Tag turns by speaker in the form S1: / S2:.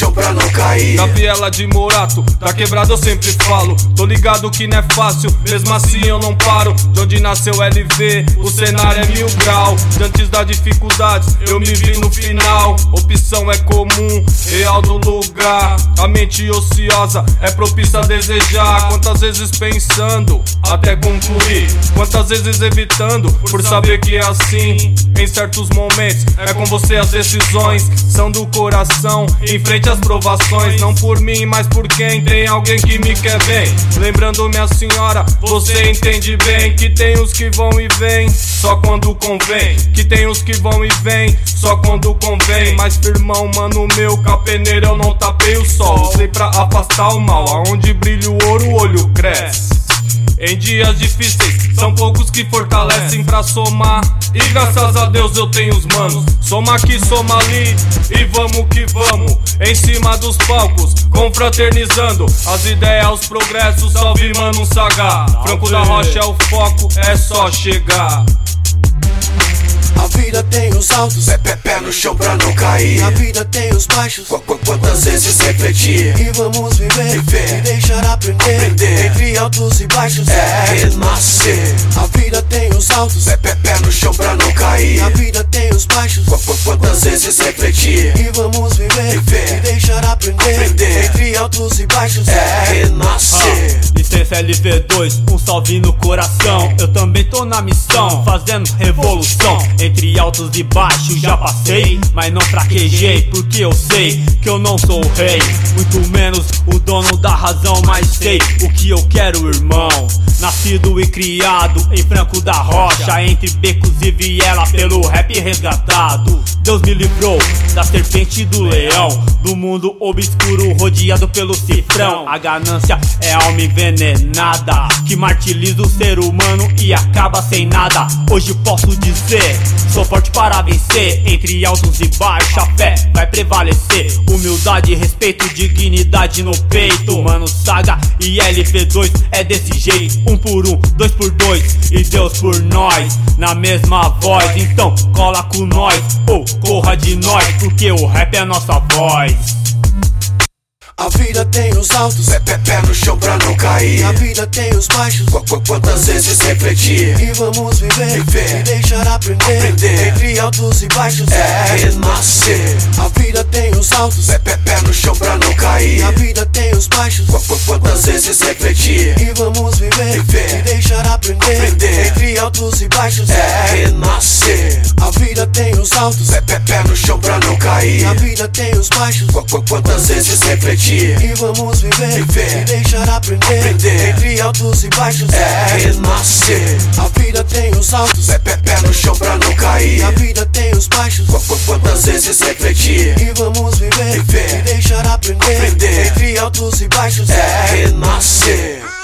S1: chão pra não cair.
S2: Da viela de Morato, da quebrada eu sempre falo. Tô ligado que não é fácil, mesmo assim eu não paro. De onde nasceu LV, o cenário é 1000 grau. De antes da dificuldade, eu me vi no final. Opção é comum, real do lugar. A mente ociosa é propícia a desejar. Quantas vezes pensando, até concluir. Quantas vezes evitando, por saber que é assim. Em certos momentos, é com você as decisões são do coração, em frente às provações. Não por mim, mas por quem tem alguém que me quer bem. Lembrando, minha senhora, você entende bem que tem os que vão e vêm só quando convém. Que tem os que vão e vêm só quando convém. Mas firmão, mano meu, capeneiro eu não tapei o sol. Usei pra afastar o mal, aonde brilha o ouro, o olho cresce. Em dias difíceis, são poucos que fortalecem pra somar. E graças a Deus eu tenho os manos. Soma aqui, soma ali, e vamos que vamos. Em cima dos palcos, confraternizando as ideias, os progressos. Salve, mano, Saga. Franco da Rocha é o foco, é só chegar.
S1: A vida tem os altos, pé no chão pra não cair.
S3: A vida tem os baixos,
S1: quantas vezes refletir.
S3: E vamos viver e deixar aprender. Entre altos e baixos
S1: é renascer.
S3: A vida tem os altos,
S1: pé no chão pra não cair.
S3: A vida tem os baixos,
S1: quantas vezes refletir.
S3: E vamos viver e deixar aprender. Entre altos e baixos
S1: é renascer.
S4: Licença LV2, um salve no coração. Eu também tô na missão, fazendo revolução. Entre altos e baixos já passei, mas não fraquejei, porque eu sei que eu não sou o rei, muito menos o dono da razão. Mas sei o que eu quero, irmão. Nascido e criado em Franco da Rocha, entre becos e viela, pelo rap resgatado. Deus me livrou da serpente e do leão, do mundo obscuro rodeado pelo cifrão. A ganância é alma envenenada, que martiriza o ser humano e acaba sem nada. Hoje posso dizer, sou forte para vencer. Entre altos e baixos a fé vai prevalecer. Humildade, respeito, dignidade no peito. Mano, Saga e LV2 é desse jeito. 1 por 1, 2 por 2 e Deus por nós, na mesma voz. Então cola com nós ou corra de nós, porque o rap é nossa voz.
S3: A vida tem os altos,
S1: pé no chão pra não cair.
S3: A vida tem os baixos,
S1: quantas vezes refletir.
S3: E vamos viver e deixar aprender. Entre altos e baixos
S1: é renascer.
S3: A vida tem os altos,
S1: pé no chão pra não cair.
S3: A vida tem os baixos,
S1: quantas vezes refletir.
S3: E vamos viver e deixar aprender. Entre altos e baixos
S1: é renascer.
S3: A vida tem os altos,
S1: pé no chão pra não cair.
S3: A vida tem os baixos,
S1: quantas vezes refletir.
S3: E vamos viver e deixar aprender. Entre altos e baixos
S1: é renascer.
S3: A vida tem os altos,
S1: pé no chão pra não cair.
S3: A vida tem os baixos,
S1: quantas vezes refletir.
S3: E vamos viver e deixar aprender. Entre altos e baixos
S1: é renascer.